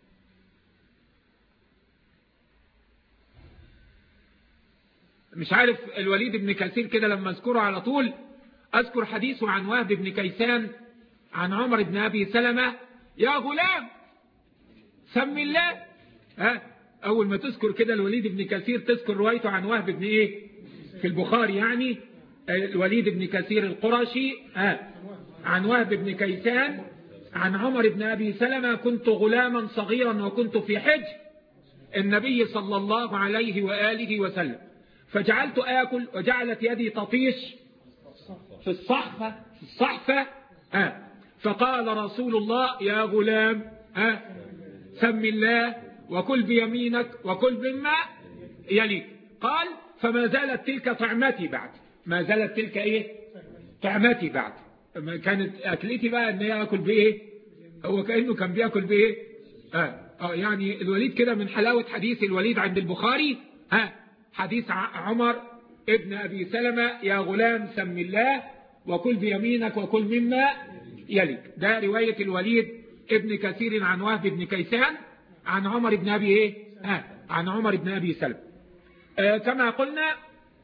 Speaker 2: مش عارف الوليد بن كثير كده لما اذكره على طول أذكر حديثه عن وهب بن كيسان عن عمر بن أبي سلمة يا غلام سمي الله. أول ما تذكر كده الوليد بن كثير تذكر روايته عن وهب بن إيه في البخاري، يعني الوليد بن كثير القرشي عن وهب بن كيسان عن عمر بن أبي سلمة كنت غلاما صغيرا وكنت في حج النبي صلى الله عليه وآله وسلم فجعلت آكل وجعلت يدي تطيش في الصحفة فقال رسول الله يا غلام سم الله وكل بيمينك وكل مما يليك. قال فما زالت تلك طعمتي بعد، ما زالت تلك ايه طعمتي بعد، كانت اكلتي بقى ان هي اكل بايه، هو كأنه كان بياكل بايه يعني الوليد كده من حلاوة حديث الوليد عند البخاري حديث عمر ابن أبي سلمة يا غلام سم الله وكل بيمينك وكل مما يليك. ده رواية الوليد ابن كثير عن وهب بن كيسان عن عمر بن أبي إيه عن عمر بن أبي سلمة. كما قلنا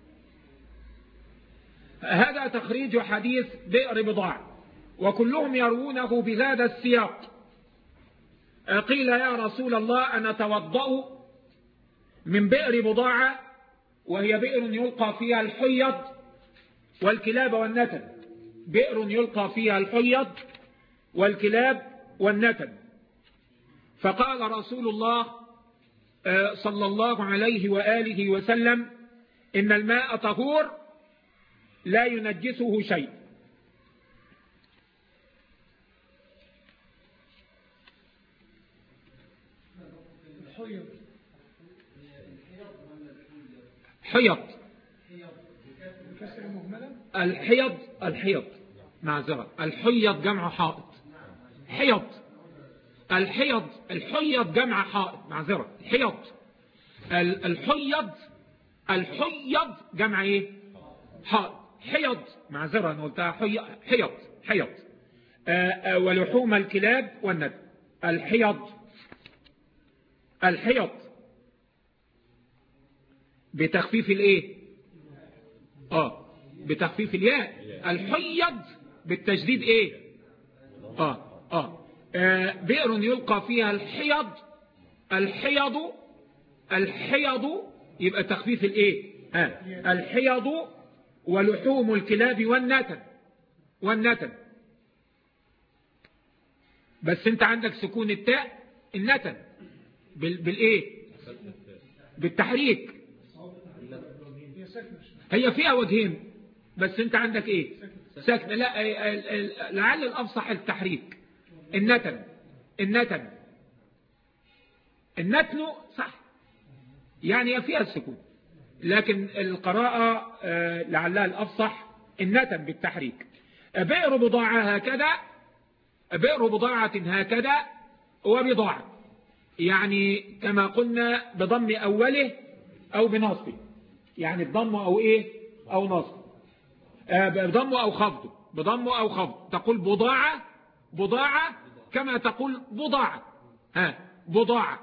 Speaker 2: هذا تخريج حديث بئر بضاعة وكلهم يروونه بهذا السياق. قيل يا رسول الله أنا توضأ من بئر بضاعة وهي بئر يلقى فيها الحيض والكلاب والنتن، بئر يلقى فيها الحيض والكلاب والنتن. فقال رسول الله صلى الله عليه وآله وسلم إن الماء طهور لا ينجسه شيء. حيض الحيض معذرة، الحيض جمع حائط، حيض الحيض جمع حائط معذرة، الحيض الحيض جمع ايه حائط، حيض معذرة انا قلتها حيض ولحوم الكلاب والندب. الحيض بتخفيف الايه بتخفيف الياء. الحيض بالتجديد ايه؟ بئر يلقى فيها الحيض. الحيض يبقى تخفيف الايه؟ الحيض. ولحوم الكلاب والنتن. بس انت عندك سكون التاء النتن بالايه؟ بالتحريك. هي فيها وجهين بس انت عندك ايه؟ ساكنه. لا، لعل الافصح التحريك. النتن صح، يعني فيها السكون، لكن القراءة لعلها الافصح النتن بالتحريك. بئر بضاعة هكذا وبضاعة، يعني كما قلنا بضم أوله أو بنصبه، يعني بضم أو إيه أو نصب، بضم أو خفض. تقول بضاعة كما تقول بضاعة.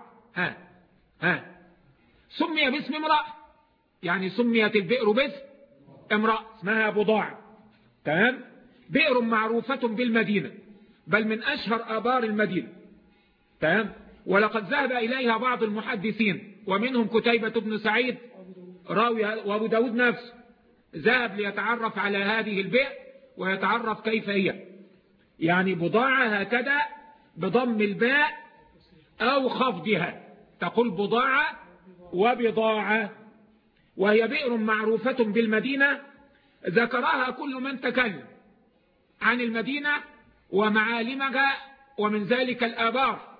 Speaker 2: سمي باسم امرأة، يعني سميت البئر باسم امرأة اسمها بضاعة. تمام. بئر معروفة بالمدينة، بل من أشهر آبار المدينة. تمام. ولقد ذهب إليها بعض المحدثين ومنهم كتيبة بن سعيد راوي، وابو داود نفسه ذهب ليتعرف على هذه البئر ويتعرف كيف هي. يعني بضاعة هكذا بضم الباء أو خفضها، تقول بضاعة وبضاعة. وهي بئر معروفة بالمدينة، ذكرها كل من تكلم عن المدينة ومعالمها، ومن ذلك الآبار.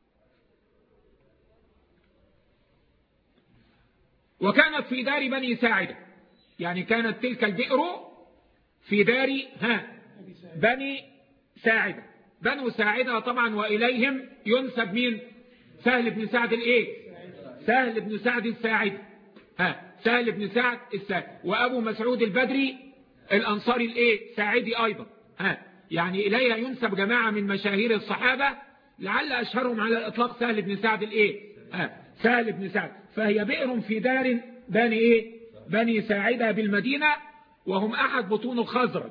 Speaker 2: وكانت في دار بني ساعدة، يعني كانت تلك البئر في دار بني ساعدة. بنو ساعدة طبعا، وإليهم ينسب مين؟ سهل بن سعد سهل بن سعد الساعدي. سهل بن سعد الساعدي. وأبو مسعود البدري الأنصاري ساعدي أيضا. يعني إليها ينسب جماعة من مشاهير الصحابة، لعل أشهرهم على الإطلاق سهل بن سعد سهل بن سعد. فهي بئر في دار بني ساعدة بالمدينة، وهم أحد بطون الخزرج.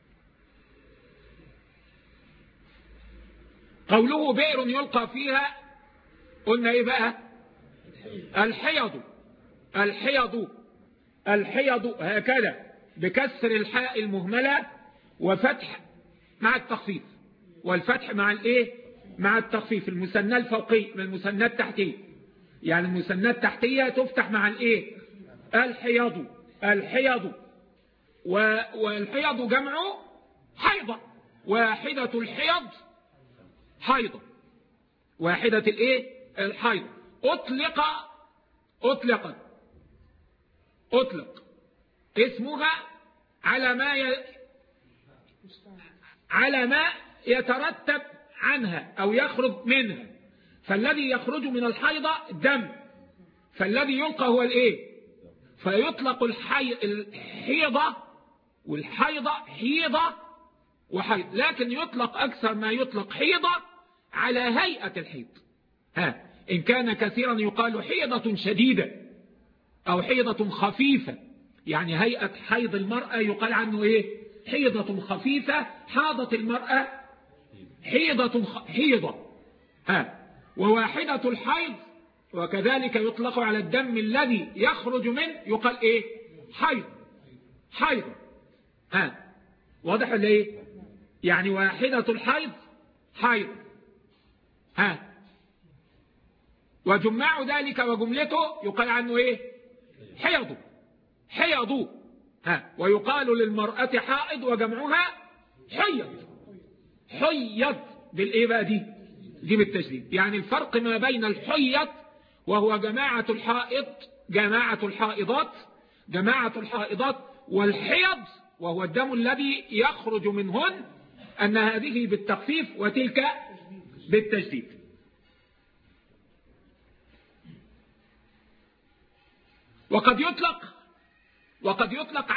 Speaker 2: قوله بئر يلقى فيها، قلنا ايه بقى؟ الحيض هكذا بكسر الحاء المهملة وفتح مع التخفيف، والفتح مع التخفيف. المثنى الفوقي من المثنى التحتي، يعني المثنى التحتية تفتح مع الحيض. والحيض جمع حيضة، واحدة الحيض حيضة، واحدة الحيض. أطلق اسمها على ما يترتب عنها أو يخرج منها. فالذي يخرج من الحيضة الدم، فالذي يلقى هو فيطلق الحيضة والحيضة حيضة وحيض، لكن يطلق أكثر ما يطلق حيضة على هيئة الحيض. إن كان كثيرا يقال حيضة شديدة أو حيضة خفيفة، يعني هيئة حيض المرأة يقال عنه حيضة خفيفة. حاضت المرأة حيضة. وواحدة الحيض، وكذلك يطلق على الدم الذي يخرج منه يقال حيض. واضح ولا يعني واحدة الحيض حيض. وجمع ذلك وجملته يقال عنه حيض. ويقال للمرأة حائض وجمعها حيض بقى دي بالتشديد. يعني الفرق ما بين الحيض وهو جماعة الحائضات والحيض وهو الدم الذي يخرج منهن، أن هذه بالتخفيف وتلك بالتشديد. وقد يطلق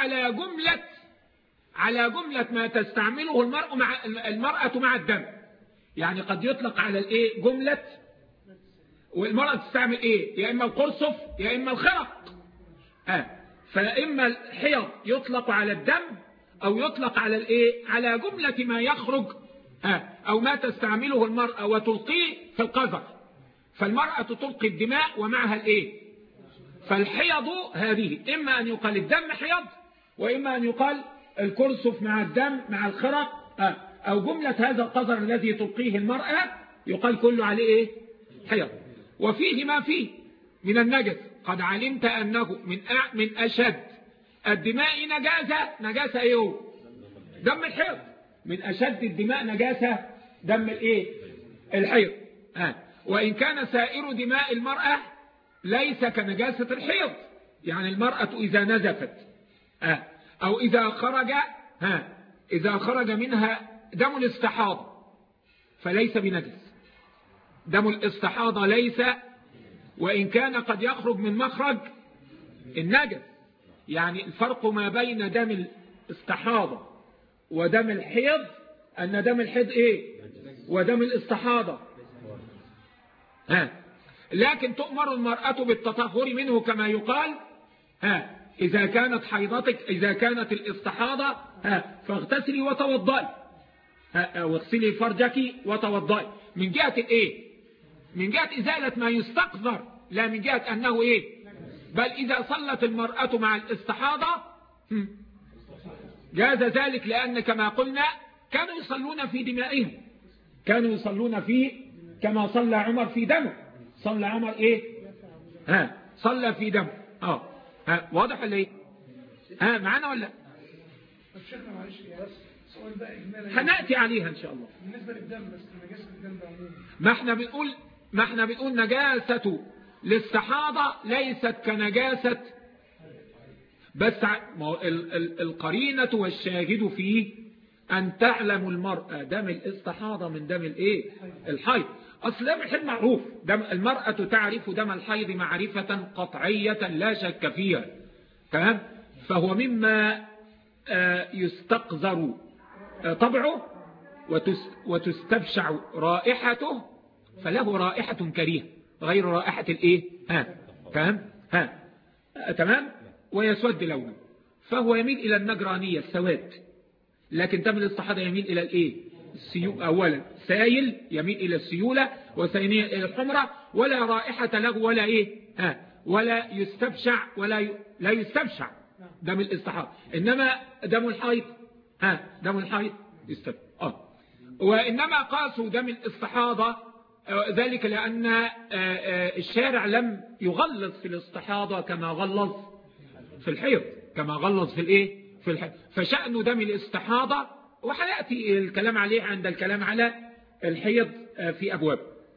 Speaker 2: على جملة ما تستعمله المرأة مع الدم. يعني قد يطلق على جملة، والمرأة تستعمل يا إما القرصف يا إما الخرق. فإما الحيض يطلق على الدم أو يطلق على الإيه؟ على جملة ما يخرج أو ما تستعمله المرأة وتلقيه في القذر. فالمرأة تلقي الدماء ومعها الإيه؟ فالحيض هذه إما أن يقال الدم حيض، وإما أن يقال الكرسف مع الدم مع الخرق، أو جملة هذا القذر الذي تلقيه المرأة يقال كله عليه إيه؟ حيض. وفيه ما فيه من النجس. قد علمت أنه من أشد الدماء نجاسة إيه هو؟ دم الحيض. من أشد الدماء نجاسة دم الإيه؟ الحيض. وإن كان سائر دماء المرأة ليس كنجاسة الحيض، يعني المرأة إذا نزفت أو إذا خرج منها دم الاستحاضة فليس بنجس. دم الاستحاضة ليس، وإن كان قد يخرج من مخرج النجس. يعني الفرق ما بين دم الاستحاضة ودم الحيض أن دم الحيض إيه؟ ودم الاستحاضة لكن تؤمر المرأة بالتطهر منه كما يقال إذا كانت حيضتك، إذا كانت الاستحاضة فاغتسلي وتوضئي، واغسلي فرجك وتوضئي. من جهة الإيه؟ من جهة إزالة ما يستقذر، لا من جهة أنه إيه؟ بل إذا صلت المرأة مع الاستحاضة جاز ذلك، لأن كما قلنا كانوا يصلون في دمائهم، كانوا يصلون فيه كما صلى عمر في دمه. صلى عمر إيه؟ صلى في دمه. واضح ولا إيه؟ معانا ولا؟
Speaker 3: الشيخنا معلش سؤال بقى إجمالا
Speaker 2: هنأتي عليها إن شاء الله.
Speaker 3: بالنسبة للدم بس نجاسة الدم عموما.
Speaker 2: ما احنا بنقول نجاسة للستحاضة ليست كنجاسة، بس القرينة والشاهد فيه أن تعلم المرأة دم الاستحاضة من دم الإيه؟ الحيض. أصل دم الحيض معروف، دم المرأة تعرف دم الحيض معرفة قطعية لا شك فيها، تمام؟ فهو مما يستقذر طبعه وتستبشع رائحته، فله رائحة كريهة غير رائحة الإيه؟ تمام؟ ويسود لونه، فهو يميل إلى النجرانية السواد. لكن دم الاستحاضة يميل إلى الإيه؟ أولا سائل يميل إلى السيولة، وثانيا إلى الحمرة، ولا رائحة له ولا إيه؟ ولا يستبشع، لا يستبشع دم الاستحاضة. إنما دم الحيض دم الحيض يستبشع. وإنما قاسوا دم الاستحاضة ذلك لأن الشارع لم يغلظ في الاستحاضة كما غلظ في الحيض، كما غلظ في الإيه؟ في الحيض. فشأن دم الاستحاضة وحيأتي الكلام عليه عند الكلام على الحيض في أبواب.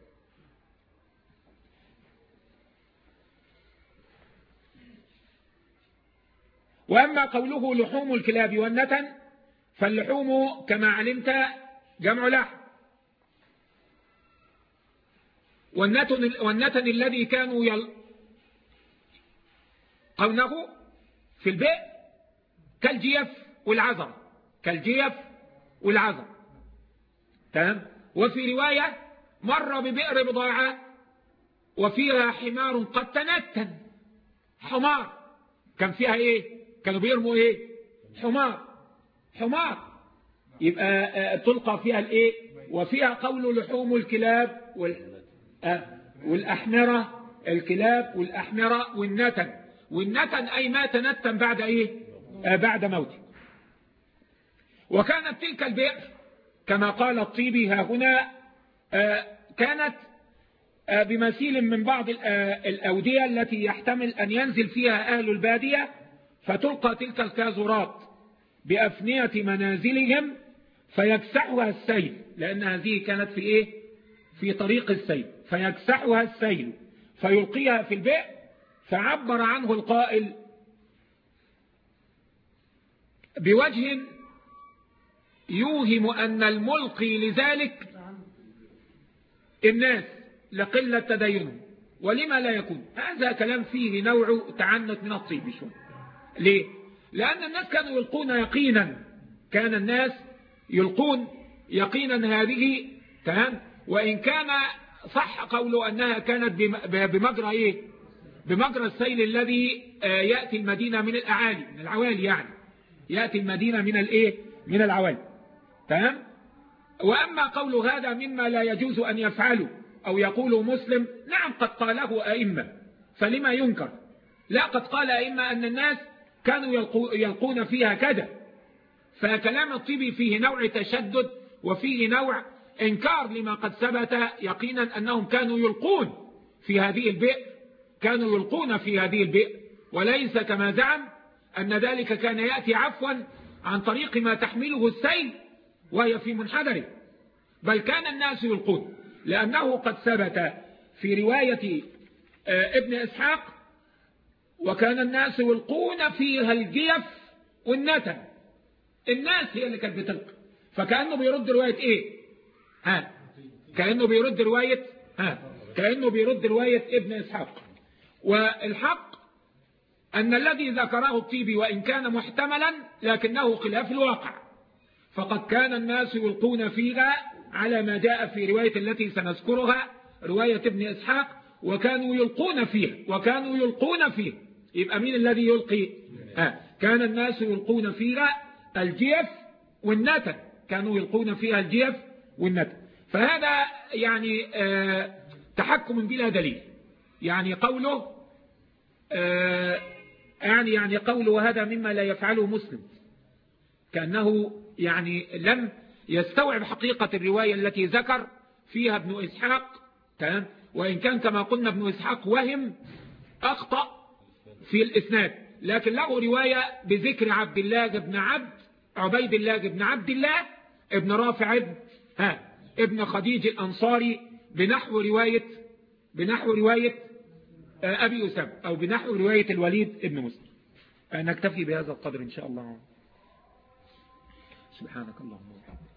Speaker 2: وأما قوله لحوم الكلاب والنتن، فاللحوم كما علمت جمع لحم، والنتن الذي كانوا يلقونه في البئر كالجيف والعذر، كالجيف والعذر، تمام؟ وفي رواية مر ببئر بضاعة وفيها حمار قد تنتن. حمار كان فيها ايه؟ كانوا بيرموا ايه؟ حمار يبقى تلقى فيها الايه؟ وفيها قول لحوم الكلاب والأحمرة، الكلاب والأحمرة والنتن أي ما تنتن بعد ايه؟ بعد موته. وكانت تلك البئر كما قال الطيبي ها هنا كانت بمثيل من بعض الأودية التي يحتمل أن ينزل فيها أهل البادية، فتلقى تلك الكازرات بأفنية منازلهم فيكسحها السيل، لأن هذه كانت في إيه؟ في طريق السيل، فيكسحها السيل فيلقيها في البئر. فعبر عنه القائل بوجه يوهم أن الملقي لذلك الناس لقلة تدينهم، ولما لا يكون. هذا كلام فيه نوع تعنت من الطيب شوي. ليه؟ لأن الناس كانوا يلقون يقينا، كان الناس يلقون يقينا هذه، تمام؟ وإن كان صح قوله أنها كانت بمجرى إيه؟ بمجرى السيل الذي يأتي المدينة من الأعالي، من العوالي يعني، يأتي المدينة من الإيه؟ من العوالي. تمام؟ وأما قول هذا مما لا يجوز أن يفعله أو يقول مسلم، نعم قد قاله أئمة، فلما ينكر؟ لا، قد قال أئمة أن الناس كانوا يلقون فيها كذا، فكلام الطيبي فيه نوع تشدد وفيه نوع إنكار لما قد ثبت يقينا أنهم كانوا يلقون في هذه البئر، كانوا يلقون في هذه البئر، وليس كما زعم أن ذلك كان يأتي عفوا عن طريق ما تحمله السيل وهي في منحدره، بل كان الناس يلقون، لأنه قد ثبت في رواية ابن إسحاق: وكان الناس يلقون فيها الجيف والنتن. الناس هي اللي كانت بتلقي، فكأنه بيرد رواية إيه؟ كأنه بيرد رواية ابن إسحاق. والحق أن الذي ذكره الطيبي وإن كان محتملا لكنه خلاف الواقع، فقد كان الناس يلقون فيها على ما جاء في رواية التي سنذكرها، رواية ابن إسحاق: وكانوا يلقون فيها. يبقى مين الذي يلقي؟ كان الناس يلقون فيها الجيف والنتن، كانوا يلقون فيها الجيف والنتن. فهذا يعني تحكم بلا دليل، يعني قوله يعني قوله هذا مما لا يفعله مسلم، كأنه يعني لم يستوعب حقيقة الرواية التي ذكر فيها ابن إسحاق. تمام؟ وإن كان كما قلنا ابن إسحاق وهم أخطأ في الإسناد، لكن له رواية بذكر عبيد الله بن عبد الله ابن رافع ابن خديج الأنصاري بنحو رواية أبي أسامة، أو بنحو رواية الوليد ابن مسلم. نكتفي بهذا القدر إن شاء الله. سبحانك اللهم وبحمدك.